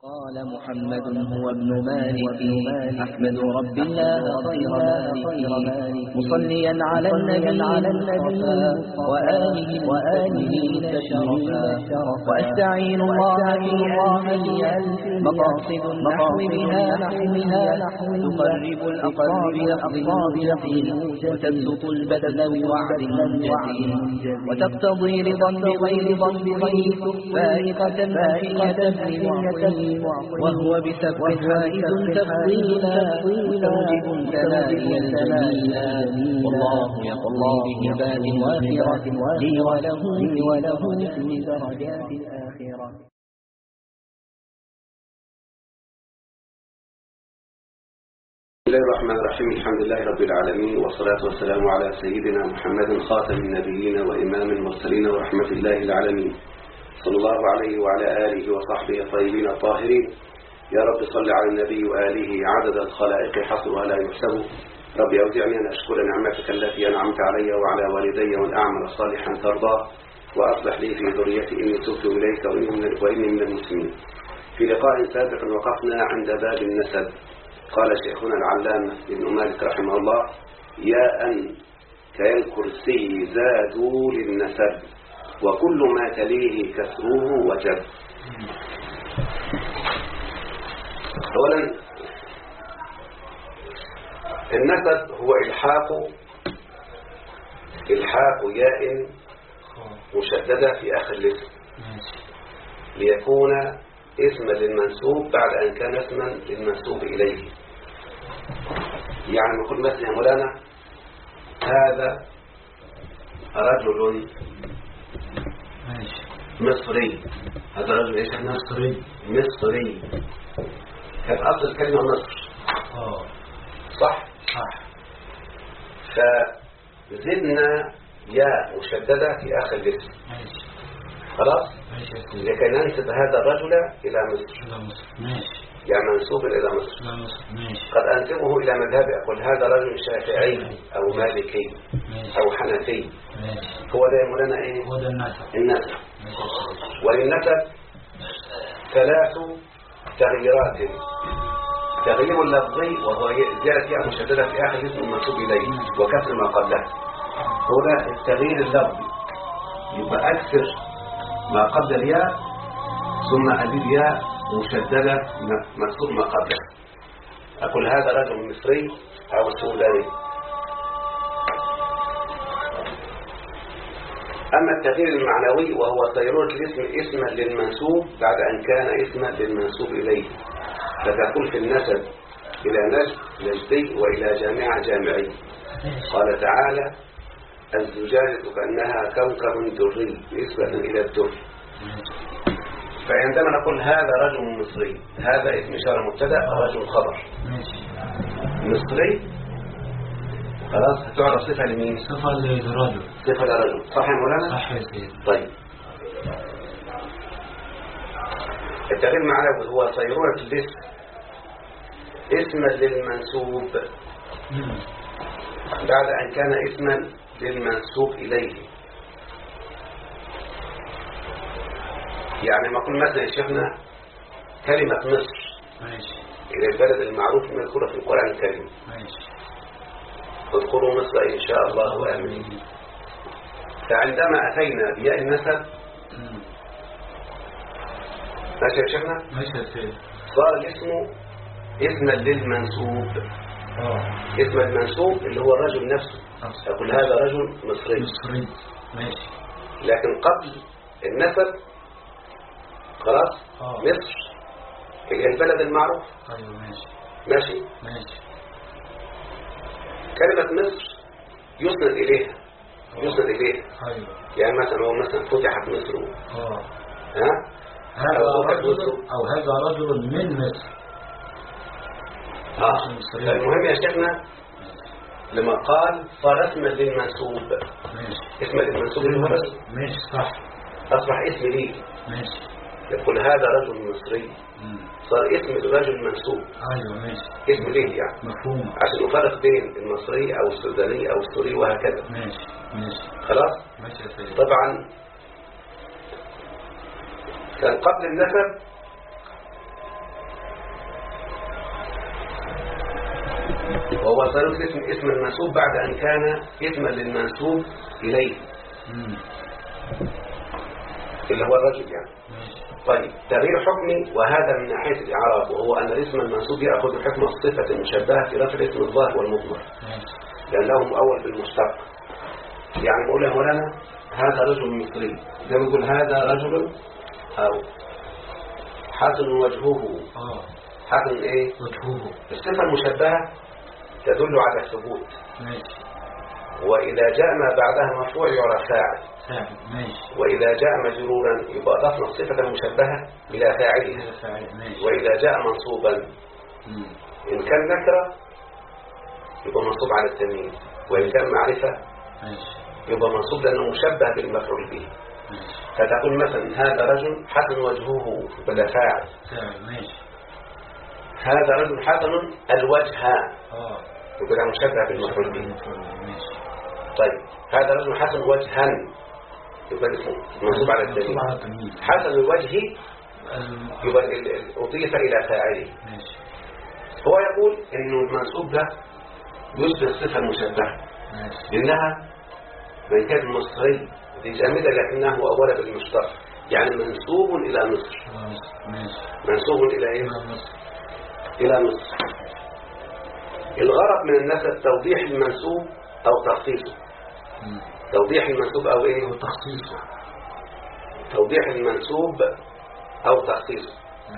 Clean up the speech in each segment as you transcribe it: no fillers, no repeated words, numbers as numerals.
قال محمد هو ابن مالك أحمد رب الله خير مالك مصليا على النبي وآله تشرفا وأستعين الله في ألف مقاصد النحو بها تقرب الأقراب لفظ وتبسط البذل بوعد منجز وتقتضي رضا بغير فائقة وهو بسبب حائز تفضيلا توجب الثنائي الجميلا والله يقضي بهبات وافرة لي وله في درجات الآخرة. بسم الله الرحمن الرحيم. الحمد لله رب العالمين والصلاة والسلام على سيدنا محمد خاتم النبيين وإمام المرسلين ورحمة الله العالمين صلى الله عليه وعلى آله وصحبه الطيبين الطاهرين. يا رب صل على النبي وآله عدد الخلائق حصرها لا يحسب. رب أوزعني أن أشكر نعمتك التي أنعمت علي وعلى والدي وأن أعمل صالحا ترضاه وأصلح لي في ذريتي إني تبت إليك وإني من المسلمين. في لقاء سابق وقفنا عند باب النسب. قال شيخنا العلامة ابن مالك رحمه الله: يا أن كالكرسي زادوا للنسب وكل ما تليه كسره وجب. أولا، النسب هو إلحاق ياء مشددة في آخر الاسم ليكون اسما للمنسوب بعد أن كان اسما للمنسوب إليه. يعني نقول مثلا يا مولانا هذا رجل مصري. هذا رجل ايش؟ مصري. كان اصل الكلمه مصر. صح. فزدنا ياء مشدده في اخر الاسم. خلاص. لكي ننسب هذا الرجل الى مصر. يعني منسوب الى مصر. قد انسبه الى مذهبي، اقول هذا رجل شافعي او مالكي او حنفي. هو ده مولانا ايه؟ هو ده النسب. وللنسب ثلاث تغييرات: تغيير لفظي وهو زيادة ياء مشددة في آخر اسم المنسوب إليه وكسر ما قبله. هنا التغيير اللفظي يبقى أكثر ما قبل الياء ثم أزيد ياء مشددة مكسور ما قبله. أقول هذا رجل مصري أو سوداني. أما التغيير المعنوي وهو صيرورة الاسم اسما للمنسوب بعد أن كان اسما للمنسوب إليه. فتقول في النسب إلى نجدي وإلى جامعة جامعي. قال تعالى: الزجاجة كأنها كوكب دري نسبة إلى الدر. فعندما نقول هذا رجل مصري، هذا اسم إشارة مبتدأ رجل خبر. مصري خلاص هتعرف صفة لمين؟ صفة للرجل. صفة للرجل. صح يا مولانا؟ صح يا سيدي. طيب، التغيير المعنوي هو صيرورة الاسم اسما للمنسوب بعد أن كان اسما للمنسوب إليه. يعني ما قل مثلا يا شيخنا كلمة مصر إلى البلد المعروف المذكورة في القرآن الكريم. اذكروا مصر إن شاء الله آمين. فعندما أتينا بياء النسب ماشي يا شيخنا؟ صار الاسم اسما للمنسوب. اسم المنسوب اللي هو الرجل نفسه. أقول هذا رجل مصري. ماشي. لكن قبل النسب خلاص مصر هي البلد المعروف. ايوه ماشي. كلمة مصر يسند إليها. ايوه. يعني مثلا هو مثلا فتحت مصر. هذا رجل من مصر. المهم يا شيخنا لما قال صار اسما للمنسوب. اسم المنسوب ماشي صح. أصبح اسم لي. يقول هذا رجل مصري. صار اسم الرجل منسوب. ايوه اسم ليه يعني. مفهوم. عشان نفرق بين المصري او السوداني او السوري وهكذا. خلاص. طبعا كان قبل النسب وهو صار اسم المنسوب بعد أن كان اسما للمنسوب إليه اللي هو الرجل يعني. طيب تغيير حكمي، وهذا من ناحية الإعراب، وهو أن الاسم المنسوب يأخذ حكم الصفة المشبهة في رفع الاسم الظاهر والمضمر لأنه مؤول بالمشتق. يعني بقول يا مولانا هذا رجل مصري، زي ما نقول هذا رجل أو حسن وجهه. حسن إيه؟ وجهه. الصفة المشبهة تدل على الثبوت. وإذا جاء ما بعدها مرفوع يعرف فاعل. وإذا جاء مجرورا يبقى أضفنا الصفة المشبهة إلى فاعله. وإذا جاء منصوبا إن كان نكرة يبقى منصوب على التمييز، وإن كان معرفة يبقى منصوب لأنه مشبه بالمفعول به. فتقول مثلا هذا رجل حسن وجهه بلا فاعل. هذا رجل حسن الوجه يبقى مشبه بالمفعول به. طيب هذا رجل حسن وجها يبقى اسمه منصوب على التمييز. حسن الوجه يبقى أضيف إلى فاعله. هو يقول إنه المنصوب ده يشبه الصفة المشبهة لأنها من كان مصري دي جامدة لكنه أولا بالمشتق، يعني منسوب إلى مصر. منسوب إلى إيه؟ إلى مصر. الغرض من النسب توضيح المنسوب أو تخصيصه. توضيح المنسوب أو إيه؟ تخصيصه. توضيح المنسوب أو تخصيصه.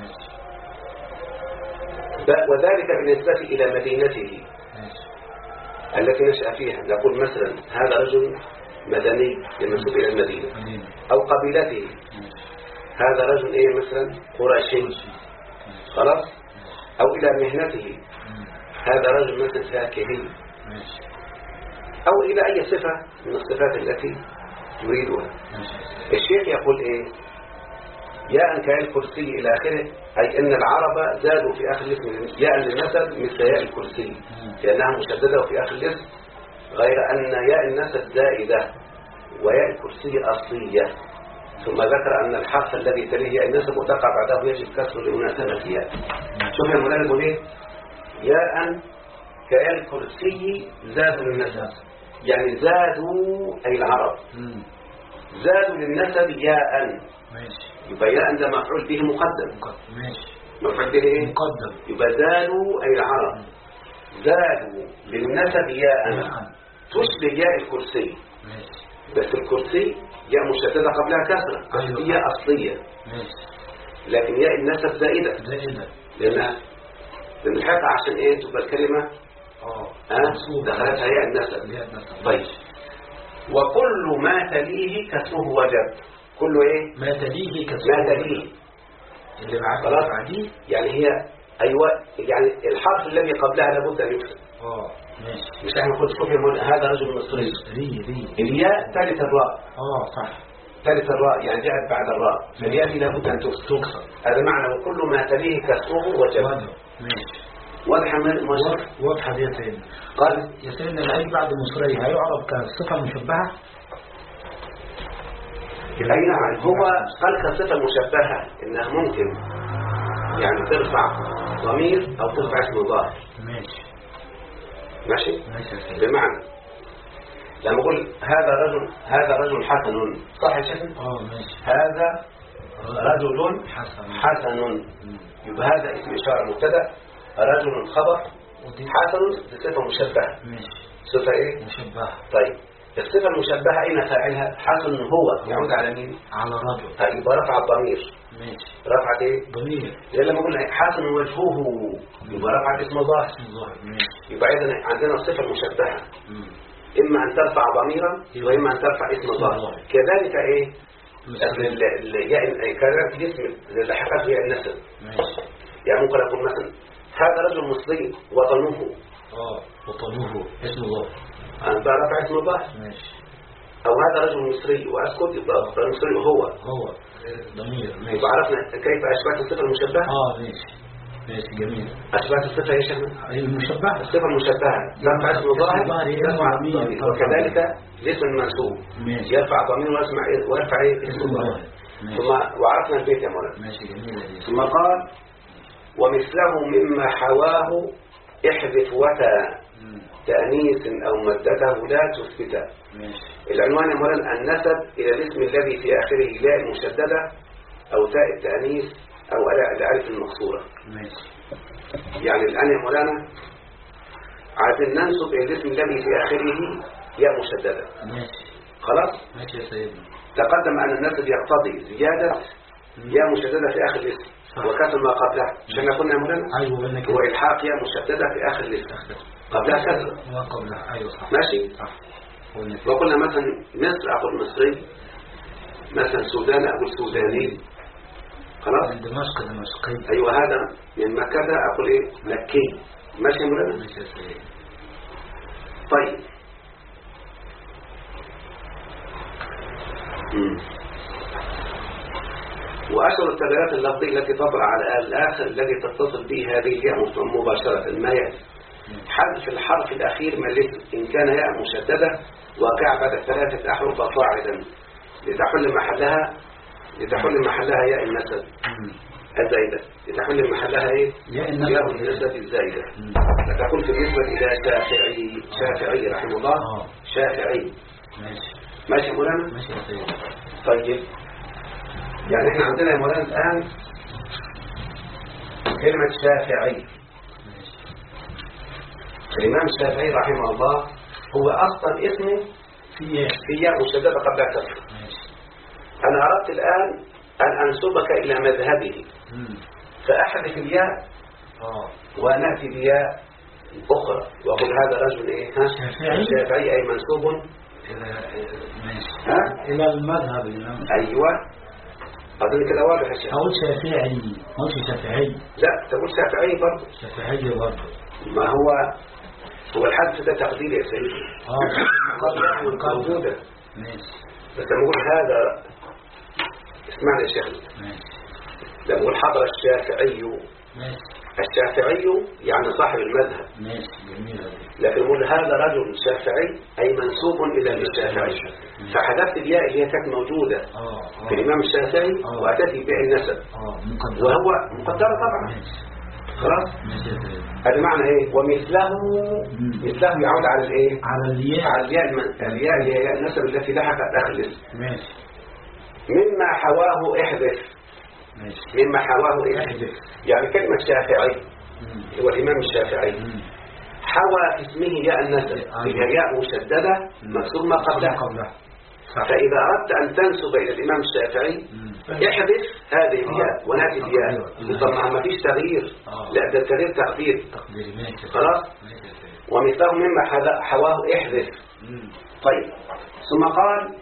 وذلك بالنسبة إلى مدينته التي نشأ فيها. نقول مثلا هذا رجل مدني المنسوب إلى المدينة، أو قبيلته هذا رجل إيه مثلا قرشي خلاص، أو إلى مهنته هذا رجل مثلا فاكهي، أو إلى أي صفة من الصفات التي يريدها. الشيخ يقول إيه؟ ياء كالكرسي إلى آخره، أي أن العرب زادوا في آخر الاسم ياء للنسب مثل ياء الكرسي لأنها مشددة في آخر الاسم، غير أن ياء النسب زائدة وياء الكرسي أصلية. ثم ذكر أن الحرف الذي تليه ياء النسب وتقع بعده يجب كسر لمناسبة ياء. شوف يا مولانا يقول إيه؟ ياء كالكرسي زادوا للنسب، يعني زادوا أي العرب زادوا للنسب ياء. يبقى ياء ده مفعول به مقدم. مفعول به ايه؟ مقدم. يبقى زادوا أي العرب زادوا للنسب ياء تشبه ياء الكرسي. بس الكرسي ياء مشددة قبلها كسرة، بس هي أصلية. لكن ياء النسب زائدة لأن الحقيقة عشان ايه تبقى الكلمة دخلتها ياء النسب. طيب وكل ما تليه كسره وجب. كله ايه؟ ما تليه كسره. ما تليه اللي بعديه يعني هي ايوه، يعني الحرف الذي قبلها لابد ان يكسر. ماشي. مش احنا كنت شوفي هذا رجل مصري الياء ثالث الراء. صح، ثالث الراء يعني جاءت بعد الراء، فالياء دي لابد ان تكسر. هذا معنى وكل ما تليه كسره وجب. ماشي. واضحة واضحة دي يا سيدنا. قال يا سيدنا العين بعد مصري هيعرب كصفة مشبهة. أي نعم، هو قال كصفة مشبهة إنها ممكن يعني ترفع ضمير أو ترفع اسم ظاهر. ماشي بمعنى لما أقول هذا رجل حسن، صح يا شيخ؟ ماشي. هذا رجل حسن يبقى هذا اسم إشارة مبتدأ، رجل خبر، حسن صفة مشبهة. صفة ايه؟ مشبهة. طيب الصفة المشبهة اين فاعلها؟ حسن هو يعود على مين؟ على رجل. طيب يبقى رفع الضمير. ماشي. رفعت ايه؟ ضمير. لما اقول حسن وجهه يبقى رفعت اسم ظاهر. يبقى اذا عندنا الصفة المشبهة اما ان ترفع ضميرا واما ان ترفع اسم ظاهر. كذلك ايه؟ كذلك الاسم اللي حققه هي النسب. يعني ممكن اقول مثلا هذا رجل مصري وطنه. وطنه اسم ظاهر. أنا برفع اسم ظاهر. أو هذا رجل مصري وأسكت يبقى المصري هو ضمير. يبقى عرفنا كيف أشبهت الصفة المشبهة. ماشي جميل. أشبهت الصفة ايش المشبهة. الصفة المشبهة يرفع اسم ظاهر وكذلك الاسم المنسوب يرفع ضمير ويرفع اسم ظاهر. ثم وعرفنا البيت يا مولانا. ماشي جميل. ثم قال ومثله مما حواه احذف وتا تأنيث أو مدته لا تثبته. العنوان يا مولانا النسب إلى الاسم الذي في آخره لا المشددة أو تاء التأنيث أو الألف المقصورة. يعني الآن يا مولانا عايزين ننسب إلى الاسم الذي في آخره ياء مشددة. خلاص؟ ماشي يا سيدنا. تقدم أن النسب يقتضي زيادة ياء مشددة في آخر الاسم وكسر ما قبلها. عشان قلنا يا مولانا هو إلحاق ياء مشددة في آخر الاسم قبلها كسر وقبلها. أيوة صح. ماشي صح. وقلنا مثلا مصر أقول مصري، مثلا سودان أقول سوداني. خلاص. دمشق دمشقي. أيوة هذا من مكة أقول إيه مكي. ماشي يا مولانا. ماشي يا سيدي. طيب وأشهر التغييرات اللفظية التي تطرأ على الآخر الذي تتصل به هذه الياء مباشرة ما يأتي حذف الحرف الأخير من الاسم إن كان ياء مشددة واقع بعد 3 أحرف فاعلا لتحل محلها ياء النسب الزائدة. لتحل محلها ايه؟ ياء النسب الزائدة. فتقول في بالنسبة إلى شافعي رحمه الله شافعي. ماشي يا مولانا؟ ماشي يا سيدي. طيب يعني احنا عندنا يا مولانا الآن كلمة شافعي. الإمام الشافعي رحمه الله هو أصلا اسمه في ياء مشددة قبل كسر. أنا أردت الآن أن أنسبك إلى مذهبه فأحذف الياء ونأتي بياء أخرى وأقول هذا رجل إيه؟ شافعي أي منسوب إلى المذهب الإمام. أيوة أظن كده واضح يا شيخ. أقول شافعي مش شافعي. لا تقول شافعي برضه. شافعي برضه. ما هو الحذف ده تقدير يا سيدي. موجودة. بس لما أقول هذا اسمعني يا شيخ. لما أقول حضر الشافعي الشافعي يعني صاحب المذهب. لكن أقول هذا رجل شافعي أي منسوب إلى الشافعي فحذفت الياء اللي هي كانت موجودة في الإمام الشافعي وأتيت بها النسب وهو مقدرة طبعا. خلاص هذا معنى ايه ومثله يعود على الايه على الياء اللي هي النسب التي لحقت داخل الاسم. مما حواه احذف. مما حواه احذف يعني كلمة شافعي هو الإمام الشافعي حوى اسمه ياء النسب هي ياء مشددة مكسور ما قبلها. فإذا أردت أن تنسب إلى الإمام الشافعي احذف هذه الياء ونأتي الياء طبعا ما فيش تغيير لا ده التغيير تقدير. خلاص ومثله مما حواه احذف. طيب ثم قال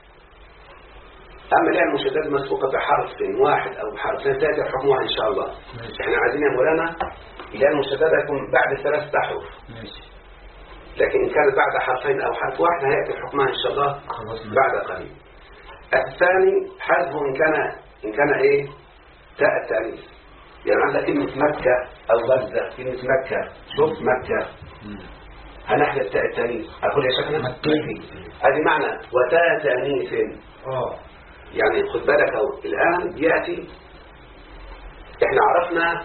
أما الآن المشدد مسبوقة بحرف واحد أو بحرفين تأتي حكمها إن شاء الله. إحنا عايزين يا مولانا الآن المشدد يكون بعد 3 أحرف لكن إن كانت بعد حرفين أو حرف واحد هيأتي حكمها إن شاء الله بعد قليل. الثاني حذفه إن كان إيه تاء التأنيث يعني عندك كلمة مكة أو غزة كلمة مكة شوف مكة هنحذف تاء التأنيث أقول يا شيخنا مكي هذه معنى وتاء تأنيث يعني خد بالك الآن يأتي احنا عرفنا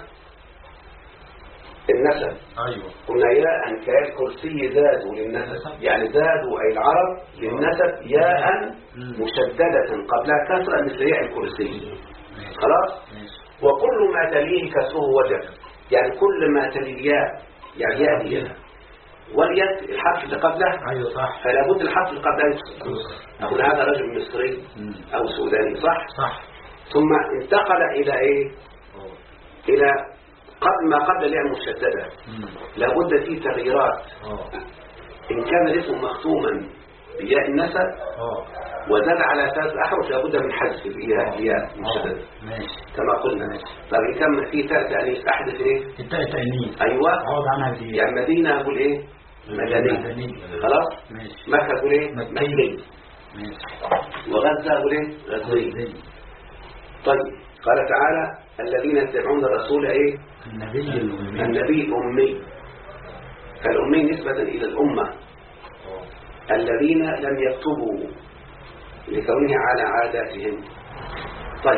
النسب. أيوة. قلنا ياء كاء الكرسي زادوا للنسب يعني زادوا أي العرب للنسب ياء مشددة قبلها كسرة مثل ياء الكرسي. خلاص وكل ما تليه كسره وجب يعني كل ما تليه الياء يعني ياء دي والياء الحرف اللي قبله. أيوة صح. فلا بد الحرف اللي قبله يكسر. أقول هذا رجل مصري أو سوداني صح. ثم انتقل إلى إيه إلى ما قبل الياء المشددة لابد فيه تغييرات. إن كان الاسم مختوما بياء النسب وزاد على 3 أحرف لابد من حذف الياء المشددة كما قلنا. طب إن كان فيه تاء تأنيث أحدث إيه التاء التأنيث. أيوة عوض عنها دي يعني مدينة أقول إيه مدني. خلاص مكة أقول إيه مكي وغزة أقول إيه غزي. طيب قال تعالى الذين يتبعون الرسول ايه النبي الأمي. فالأمي نسبة إلى الأمة الذين لم يكتبوا لكونه على عاداتهم. طيب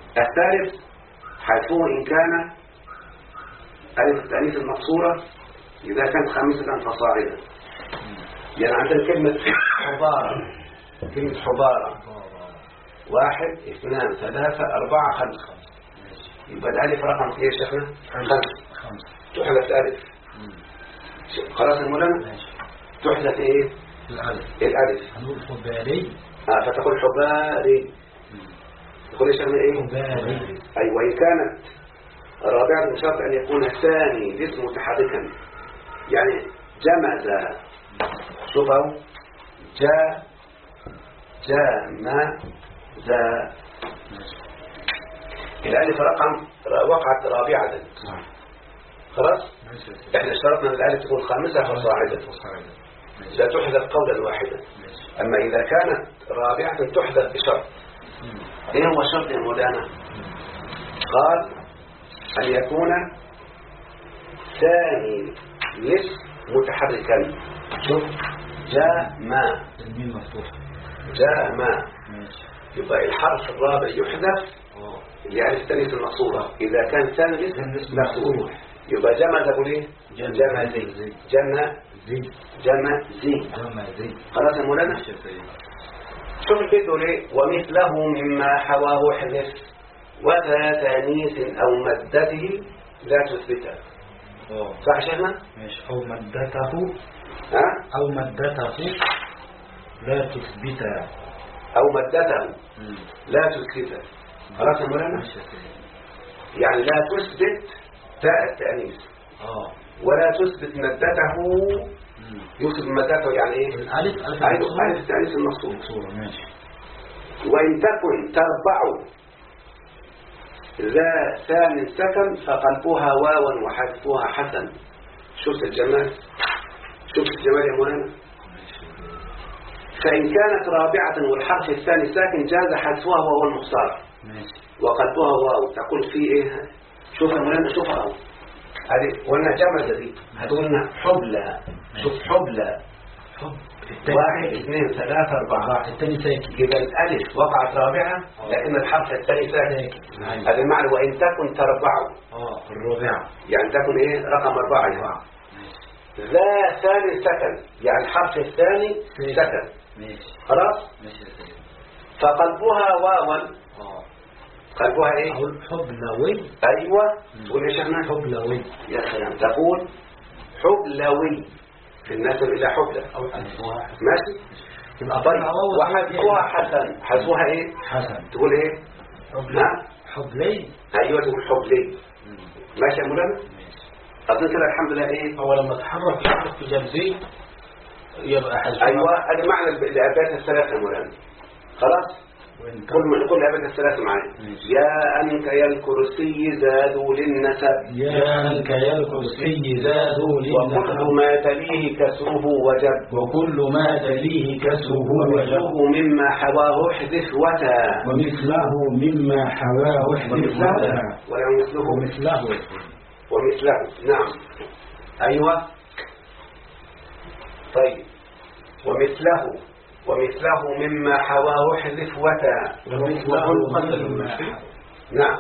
الثالث حيثون إن كان ألف التأنيث المقصورة إذا كانت خامسة فصاعدا. يعني عندنا كلمة حبارة، كلمة حبارة 1 2 3 4 5. يبقى الألف رقم إيه يا شيخنا؟ 5. تحذف الألف. خلاص المولانا؟ تحذف إيه؟ الألف. هنقول حباري. فتقول حباري. تقول يا شيخنا إيه؟ حباري. أي وإن كانت الرابعة بشرط أن يكون الثاني الاسم متحركا. يعني جمد، شوفوا جمد. الألف رقم وقعت رابعة. خلاص؟ احنا اشترطنا ان الألف تكون خامسة فصاعدا، لا تحذف قولا واحدا. أما إذا كانت رابعة تحذف بشرط. ايه هو الشرط يا مولانا؟ قال أن يكون ثاني الاسم متحركا. شوف جاء يبقى الحرف الرابع يحذف يعني التانيث المقصورة. إذا كان ثاني الاسم مقصور يبقى جمع تقول ايه؟ جمع زي. خلاص يا مولانا؟ شوف البيت دول ايه؟ ومثله مما حواه حذف وذا تانيث أو مدته لا تثبتها. صح يا شيخنا؟ ماشي. أو مدته لا تثبتها. خلاص يا مولانا؟ يعني لا تثبت تاء التأنيث ولا تثبت مدته. يثبت مدته يعني ايه؟ ألف التأنيث المقصور. ماشي. وإن تكن تربع ذا ثان سكن فقلبها واوا وحذفها حسن. شفت الجمال يا مولانا؟ فإن كانت رابعة والحرف الثاني ساكن جاز حذفها وهو المختار وقلبها واو. تقول في ايه؟ شوف يا مولانا، شوفها هذه قلنا جمع دي، هتقولنا حبلى. شوف حبلى 1 2 3 4. الثاني ساكن. إذا الألف وقعت رابعة لكن الحرف الثاني ساكن. هذا المعنى. وإن تكن تربع الرابعة يعني تكن ايه؟ رقم 4. ذا ثاني سكن يعني الحرف الثاني سكن. خلاص؟ فقلبها واوا. قلبها ايه؟ حبلوي. ايوه. تقول يا شيخنا حبلوي. يا سلام. تقول حبلوي في النسب الى حبلة. ماشي. طيب وحذفها حسن. حذفها ايه؟ حسن. تقول ايه؟ حبلي. ايوه تقول حبلي. ماشي يا مولانا؟ اظن كده الحمد لله ايه؟ هو لما تحرك يحرك في جنبي يبقى حذفها. ايوه هذا معنى الابيات الثلاثه يا مولانا. خلاص؟ كل أبدا الثلاث معايا. يا أنك يا الكرسي زادوا للنسب. يا أنك يا الكرسي زادوا للنسب. وكل ما تليه كسره وجب. وكل ما تليه كسره وجب. مما حواه احذف وتا. ومثله مما حواه احذف وتا. ومثله. نعم. أيوة. طيب ومثله مما حواه احذف وتا. نعم.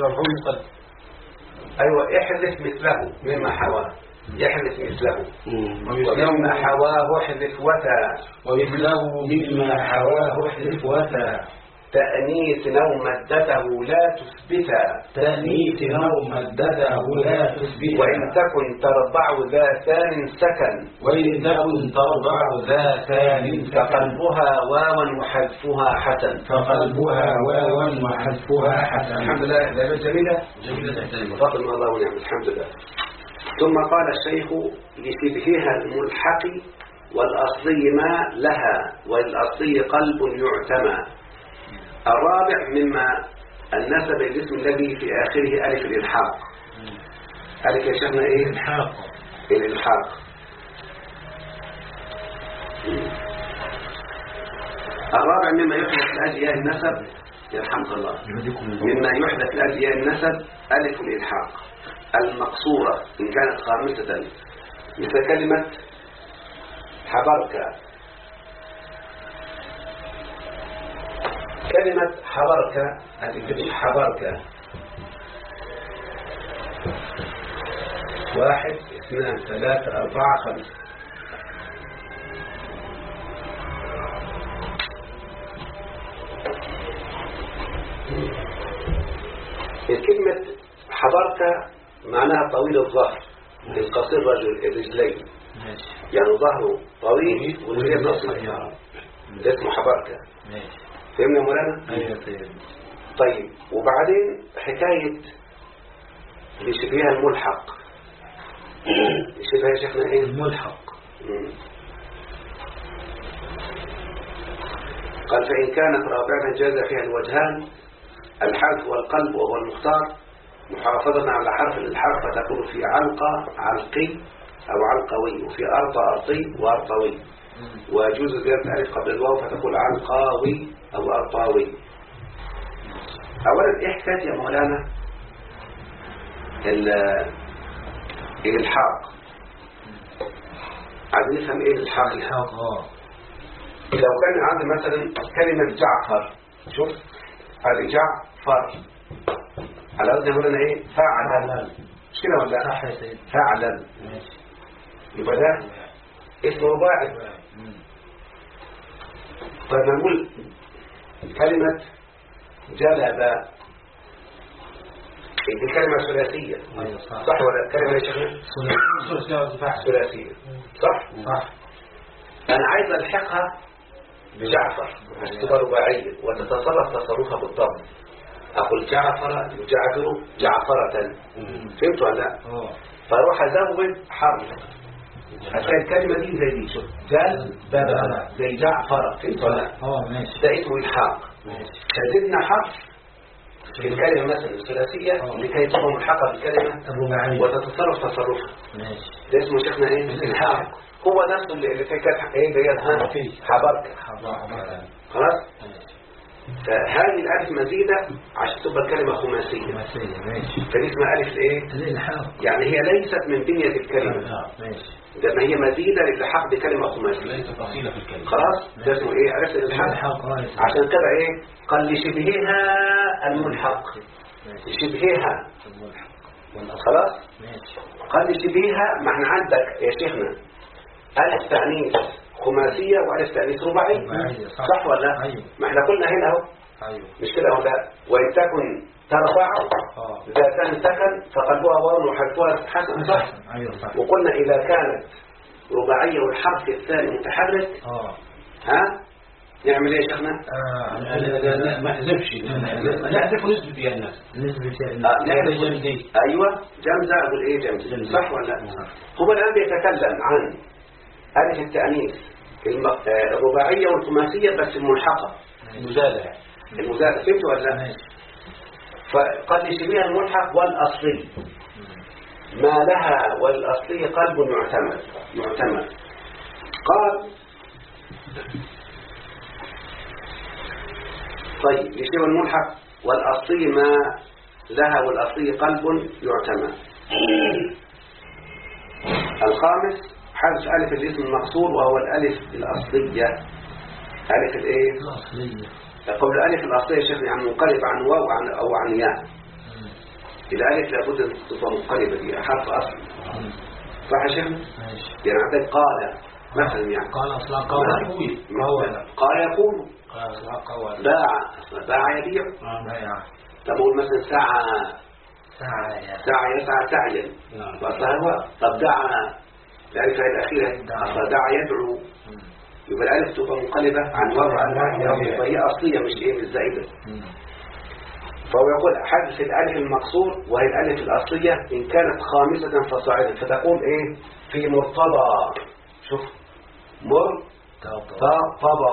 أيوة احذف مثله مما حواه. يحذف مثله. ومما حواه احذف وتا. ومثله مما حواه احذف وتا. تأنيث أو مدته لا تثبتا. تأنيث أو مدته لا تثبتا. وإن تكن تربع ذا ثان سكن. وإن تكن تربع ذا ثان فقلبها واوا وحذفها حسن. الحمد لله. لا جميلة فضل الله ونعم. الحمد لله. ثم قال الشيخ لشبهها الملحق والأصلي ما لها وللأصلي قلب يعتمى. الرابع مما النسب الاسم الذي في آخره ألف الإلحاق. ألف يا شيخنا إيه؟ الإلحاق. الرابع مما يحدث لأجل النسب. يرحمك الله. مما يحدث لأجل النسب ألف الإلحاق المقصورة إن كانت خامسة، مثل كلمة حبرك. كلمة حبرك 1 2 3 4 5. الكلمة حبرك معناها طويل الظهر، القصير الرجلين، يعني ظهره طويل ورجلين قصيرة، ده اسمه حبرك. فهمنا مولانا؟ ايوه. طيب وبعدين حكاية بشبهها الملحق، بشبهها شيخنا ايه؟ الملحق. قال فإن كانت رابعة جاز فيها الوجهان الحرف والقلب وهو المختار محافظة على حرف الحرف فتكون في علقة علقي أو علقوي، وفي أرطى أرطي وأرطوي، ويجوز زيادة ألف قبل الواو فتكون علقاوي أو أرطاوي. أولا إيه حكاية يا مولانا الإلحاق؟ عايزين نفهم إيه الإلحاق. لو كان عندي مثلا كلمة جعفر، شوف هذه جعفر على وزن مولانا إيه؟ فعلا، مش كده ولا؟ صح يا سيدي. فعلا يبقى ده اسمه رباعي. طيب نقول كلمة جلب، دي كلمة ثلاثية صح ولا كلمة يا شيخنا؟ ثلاثية صح. أنا عايز ألحقها بجعفر عشان تبقى رباعية وتتصرف تصرفها بالضبط. أقول جعفر يجعفر جعفرة، فهمت ولا لا؟ فأروح أزود حرف عشان الكلمة دي زي دي، شوف جل بابا زي جعفر، فهمت ولا لا؟ ماشي. ده اسمه إلحاق. فزدنا حرف في الكلمة مثلا الثلاثية لكي تبقى ملحقة بالكلمة وتتصرف تصرفها. ده اسمه شيخنا ايه؟ الإلحاق. هو نفسه اللي في كانت ايه بيانها حبرك. خلاص. فهذه الألف مزيدة عشان تبقى الكلمة خماسية. فدي اسمها ألف الايه؟ الإلحاق. يعني هي ليست من بنية الكلمة، ده هي مزيدة للحاق بكلمة خماسية، ليست أصيلة في الكلمة. خلاص. ده اسمه ايه؟ عرفت الإلحاق؟ عشان كده ايه؟ قال لشبهها الملحق، شبهها خلاص. قال لشبهها، ما احنا عندك يا شيخنا ألف تأنيث خماسية وألف تأنيث رباعية صح ولا لا؟ ما احنا قلنا هنا اهو مش كده ولا؟ وإن تكن تربع ذاتان تكن فقلبها واو وحرفها حسن صح. وقلنا إذا كانت رباعية والحرف الثاني متحرك ها نعمل ايه يا شيخنا؟ ما نحذفش، نحذف نسبة يا الناس، نحذف جمزة. ايوه جمزة. اقول ايه جمزة صح ولا لا؟ هو الان بيتكلم عن ألف التأنيث الرباعية والخماسية بس الملحقة المزادة فهمت ولا لا؟ فقد يشبهها الملحق والأصلي ما لها والأصلي قلب معتمد. قال طيب يشبه الملحق والأصلي ما لها والأصلي قلب يعتمد. الخامس حذف ألف الاسم المقصور وهو الألف الأصلية. ألف الإيه؟ الأصلية. قبل الألف الأصلية شيخنا يعني منقلب عن واو أو عن ياء. الألف لابد أن تبقى منقلبة دي حرف أصل صح يا شيخنا؟ يعني عندك قال مثلا يعني قال أصلا قال يقول باع يبيع. تقول مثلا سعى يسعى سعيا وأصلها هو. طب دعا الألف الأخيرة دعا يدعو، يبقى الألف تبقى منقلبة عن واو وهي أصلية مش إيه مش زائدة. فهو يقول حذف الألف المقصور وهي الألف الأصلية إن كانت خامسة فصاعدا، فتقول إيه في مرتضى. شوف مرتضى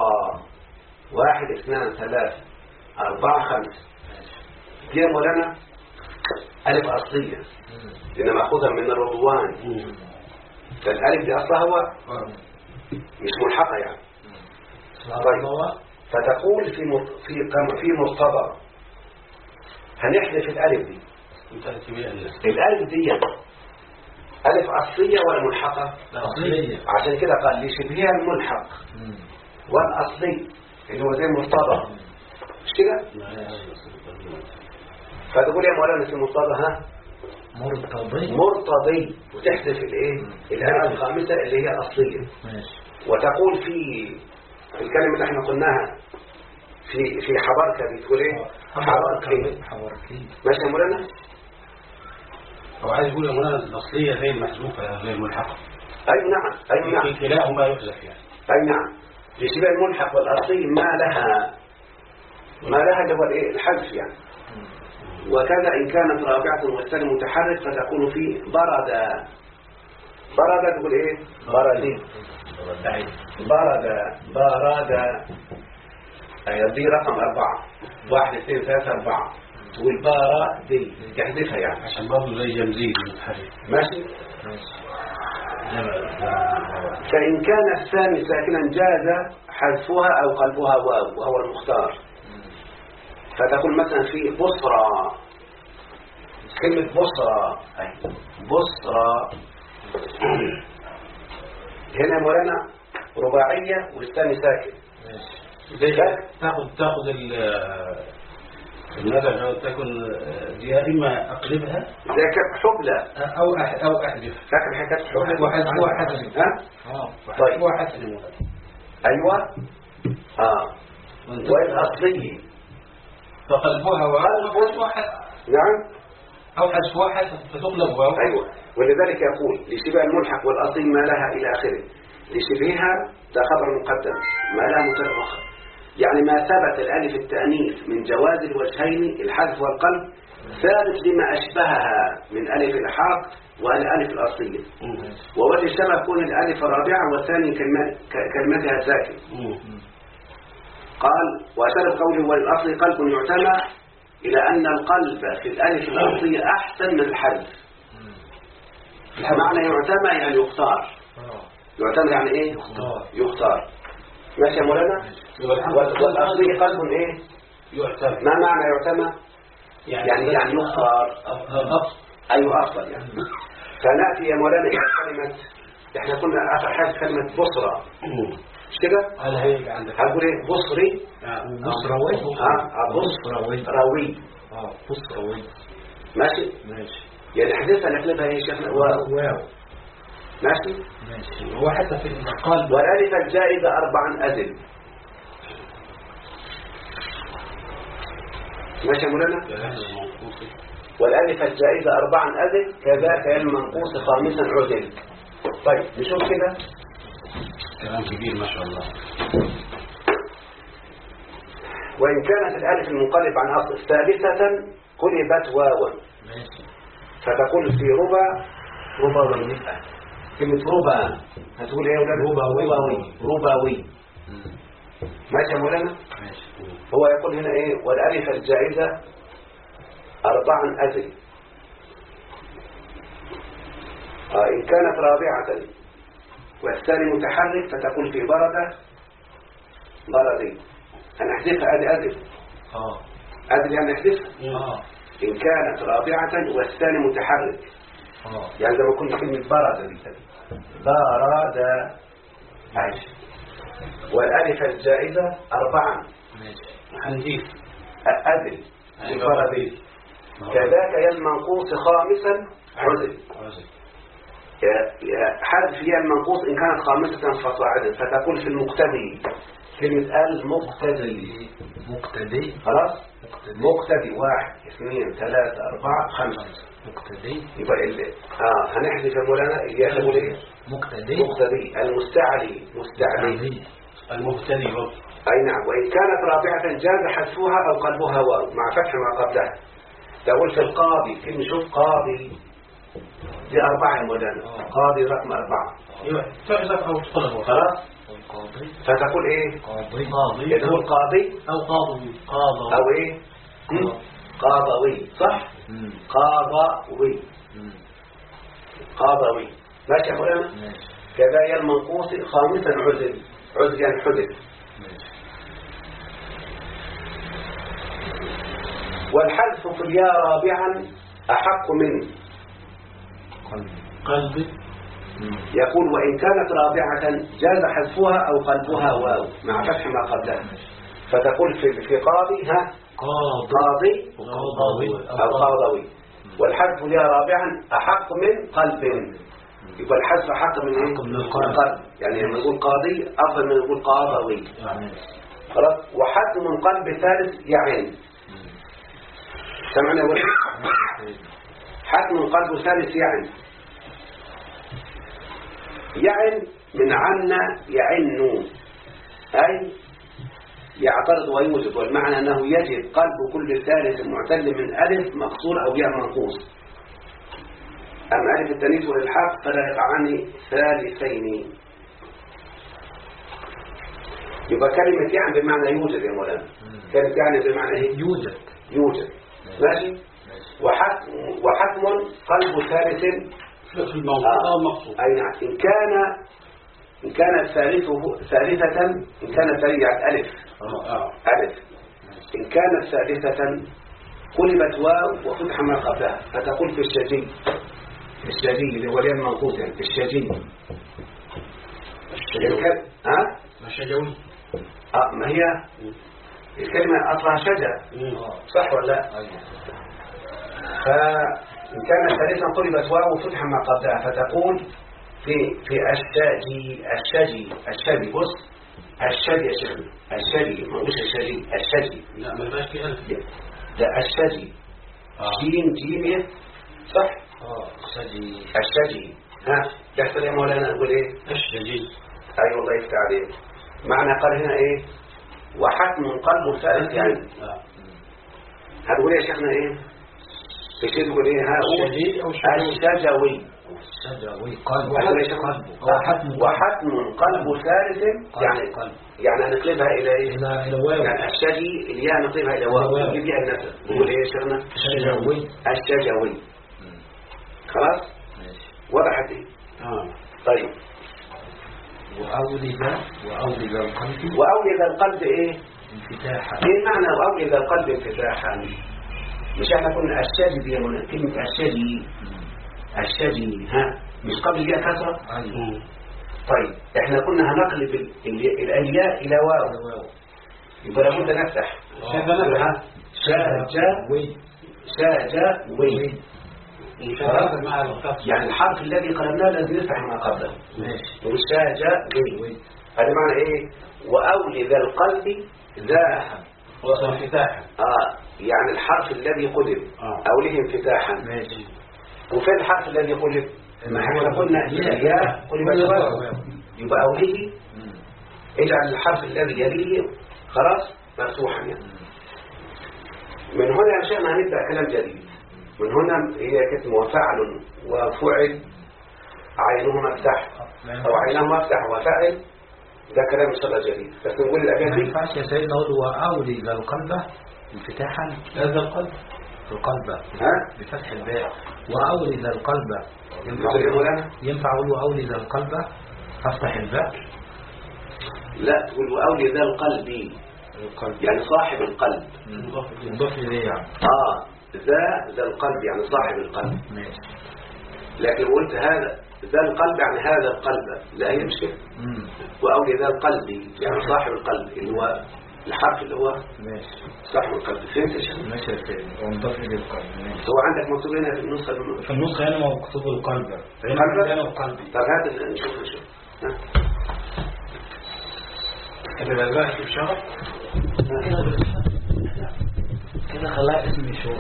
1 2 3 4 5 دي يا مولانا ألف أصلية لأنها مأخوذة من الرضوان. فالألف دي أصلها هو مش ملحقة يعني. طيب فتقول في مرتضى هنحذف الألف دي. الألف دي ألف أصلية ولا ملحقة؟ أصلية. عشان كده قال لشبهها الملحق والأصلي اللي هو زي مرتضى مش كده؟ فتقول يا مولانا في مرتضى ها مرتضي وتحذف الايه الالف الخامسة اللي هي اصلية وتقول في الكلمة اللي احنا قلناها في حبركة بتقول ايه حبركي ماشي يا مولانا. هو عايز يقول يا مولانا الاصلية غير المحذوفة غير الملحقة. اي نعم كلاهما يحذف يعني. اي نعم لشبه الملحق والاصلي ما لها اللي هو الايه الحذف يعني. وكذا إن كانت رابعة والثاني متحرك فتكون في برد تقول إيه برد أي دي رقم 4 1 2 3 4 تقول دي تحذفها يعني عشان برضه زي جمزيل متحرك ماشي. فإن كان الثاني ساكنا جاز حذفها أو قلبها واو وهو المختار. فتقول مثلا في بصرة كلمة بصرة هنا مولانا رباعية والثاني ساكن تاخذ المثل تكون دي إما أقلبها زي كتب حبلة أو أحذف فاكر حكاية حبلة وحذف طيب وحذف أيوة والأصلي فقلبها وحذف واحد نعم أو حذف واحد فتقلب واو. أيوة ولذلك يقول لشبه الملحق والأصلي ما لها إلى آخره. لشبهها ده خبر مقدم ما لها متأخر يعني ما ثبت الألف التأنيث من جواز الوجهين الحذف والقلب ثابت لما أشبهها من ألف الحاق والألف الأصلية. ووجه الشبه كون الألف الرابعة والثاني كلمتها ساكن. قال وأشار قوله وللأصل قلب يعتمى إلى أن القلب في الألف الأصلية أحسن من الحذف. معنى يعتمى يعني يختار. يعتمى يعني إيه؟ يختار. ماشي يا مولانا؟ والأصلي قلب إيه؟ يعتمى. ما معنى يعتمى؟ يعني يختار. أيوه أفضل يعني. فنأتي يا مولانا إلى كلمة إحنا كنا آخر حاجة كلمة بصرة. مش كده؟ هقول ايه بصري بصروي ماشي يعني حدثها نقلبها ايه شيخنا واو ماشي هو حتى في القلب والالف الجائزة 4 أذل ماشي يا مولانا والالف الجائزة 4 أذل كذاك المنقوص خامسا عدل. طيب نشوف كده كلام كبير ما شاء الله. وإن كانت الألف المنقلب عن أصل ثالثة قلبت واوا فتقول في ربا كلمة ربا هتقول ايه يا ولاد رباوي ماشي يا مولانا. هو يقول هنا ايه والألف الجائزة 4 أزل إن كانت رابعة والثاني متحرك فتقول في بردي أنا أحذفها أدي أدي يعني أحذفها إن كانت رابعة والثاني متحرك يعني زي ما كنت كلمة برد دي برد عايش والألف الجائزة 4 هنجيب أدل بردي كذاك المنقوص خامسا عزل حذف يا المنقوص إن كانت خامسة فصاعدا فتقول في المقتدي كلمة مقتدي خلاص مقتدي 1 2 3 4 5 مقتدي يبقى هنحذف يا مولانا اللي ياخذ ايه مقتدي المستعلي مستعلي المبتدي برضه اي نعم. وإن كانت رابعة جاز حذفها أو قلبها واو مع فتح ما قبلها. تقول في القاضي كلمة شوف قاضي دي 4 يا مولانا قاضي رقم 4 تحذف أو تطلب خلاص فتقول ايه قاضي تقول قاضي أو قاضي أو ايه قاضوي صح قاضوي ماشي يا مولانا. كذا يا المنقوص خامسا عزل يعني حدث. والحذف في الياء رابعا أحق من قلبي. يقول وإن كانت رابعة جاز حذفها أو قلبها واو مع فتح ما قبلها. فتقول في قاضي قاضي أو قاضوي والحذف لها رابعا أحق من قلب. يبقى الحذف أحق من إيه؟ من قلب. يعني لما نقول قاضي أفضل من نقول قاضوي. خلاص. وحتم قلب ثالث يعين. سمعنا ولا؟ حتم قلب ثالث يعين. يعن من عنا يعن، أي يعترض ويوجد، والمعنى أنه يجب قلب كل ثالث معتل من ألف مقصور أو ياء منقوص. أما ألف التانيث والإلحاق فلا يقعان ثالثين. يبقى كلمة يعني بمعنى يوجد يا مولانا. كلمة يعني بمعنى إيه؟ يوجد. ماشي. وحتم قلب ثالث في الموضوع المقصود. أي نعم. إن كانت ثالثة إن كانت ثالثة ألف ألف إن كانت ثالثة قلبت واو وفتح ما قبلها فتقول في الشجي. الشجي اللي هو لين منقوص يعني الشجي. الشجوي. ما هي الكلمة أصلها شجر صح ولا لا؟ فإن كانت ثالثا قلبت واو وفتح ما قبلها فتقول في الشجي بص الشجي يا شيخ الشجي ما هوش الشجي لا ما يبقاش في ألف. ده الشجي جيم صح؟ الشجي. ها يحصل يا مولانا نقول ايه؟ الشجي. اي والله يفتح عليك. معنى قال هنا ايه؟ وحتم قلب ثالث يعني هتقول يا شيخنا ايه؟ في شيء تقول ايه؟ الشجوي قلب وحتم قلب ثالث يعني هنقلبها الى ايه؟ الى واو. يعني الشجي الياء نقلبها الى واو نجيب بها النسب نقول ايه يا شيخنا؟ الشجوي. خلاص وضحت ايه؟ طيب. وأولد القلب ايه؟ انفتاحا. ايه معنى وأولد القلب انفتاحا؟ مش احنا كنا الشجي دي من كلمة الشجي ها مش قبل الياء كسرة؟ طيب احنا كنا هنقلب الالياء الى واو يبقى لابد نفتح شاجوي يعني الحرف الذي قلبناه لازم نفتح ما قبله. ماشي. شاجوي هذا معنى ايه؟ وأولد القلب ذا انفتاحا. يعني الحرف الذي قلب أوله انفتاحا. ماشي. وفي الحرف الذي قلب ما احنا قلنا الياء قلبت واو يبقى أوله اجعل الحرف الذي يليه خلاص مفتوحا يعني. من هنا يا شيخنا هنبدأ كلام جديد. من هنا هي كتم وفعل وفعل عينهما افتح أو عينهما افتح وفعل ده كلام إن شاء الله جديد. بس نقول الأبيات دي ما ينفعش يا سيدنا نقول وأولد القلب انفتاحا. هذا القلب بفتح الباء وأولد القلب ينفع أقول وأولد القلب أفتح الباء؟ لا تقول وأولد القلب يعني صاحب القلب مضاف إليه يعني ذا القلب يعني صاحب القلب. ماشي. لكن قلت هذا ذا القلب يعني هذا القلب لا يمشي. وأولي ذا القلب يعني صاحب القلب اللي هو الحرف اللي هو صاحب القلب. فهمت يا شيخ؟ ماشي يا سيدي. ومضاف إليه القلب. هو عندك مكتوب هنا في النسخة في النسخة هنا مكتوب القلب. القلب. طب هذا نشوف كده بقى في شرط كده خلاها اسم شهر.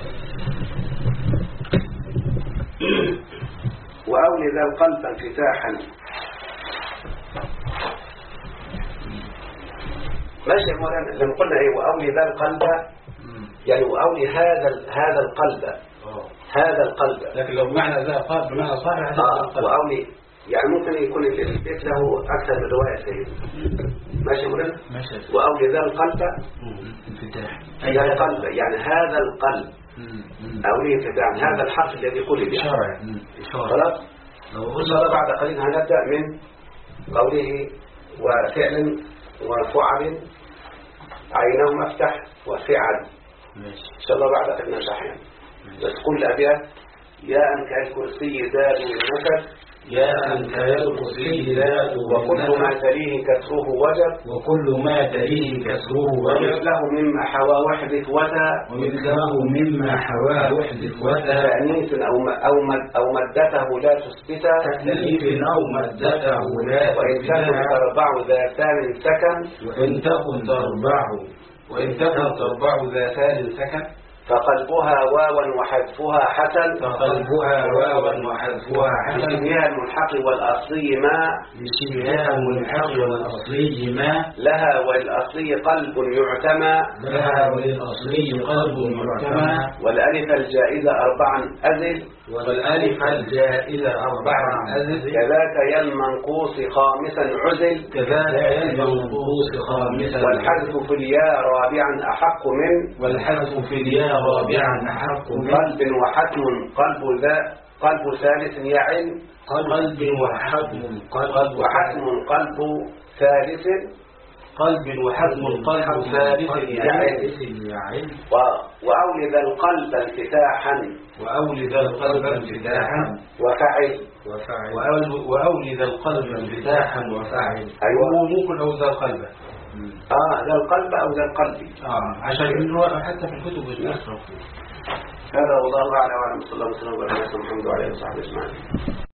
وأولي ذا القلب انفتاحا. ماشي يا مولانا لما قلنا ايه وأولي ذا القلب يعني وأولي هذا القلب لكن لو معنى ذا قلب بمعنى صحيح وأولي يعني ممكن يكون البيت له أكثر من رواية سيدنا. ماشي يا مولانا. وأولي ذا القلب انفتاح ذا القلب يعني هذا القلب أولي انفتاح هذا الحرف الذي قلب يعني. خلاص إن شاء الله بعد قليل هنبدأ من قوله وفعل وفعل عينهما افتح وفعل. إن شاء الله بعد قليل نشرح يعني. بس كل أبيات يا أنك الكرسي ذات النكد ياء كياء القصي لا وكل ما تليه كسره وجب وكل ما تليه كسره وجب ومثله مما حوى وحدة وتا ومثله مما حواه وحدة وتا تأنيث أو مدته لا تثبتا تأنيث أو مدته لا وإن تكن تربع ذاتان سكن وإن تكن تربع ذاتان سكن فقلبها واوا وحذفها حسن لشبهها الملحق والأصلي ما لها وللأصلي قلب يعتمى والألف الجائزة أربعا أزل كذاك يا المنقوص خامسا عزل والحذف في الياء رابعا أحق من قلب وحتم قلب ثالث يعن قلب وحتم قلب ثالث يعن وأولد القلب انفتاحا وفعل أيوة ممكن أو ذا القلب ذا القلب أو ذا القلب عشان يقولوا حتى في الكتب هذا والله أعلم. صلى الله عليه وسلم وعلى آله وصحبه أجمعين.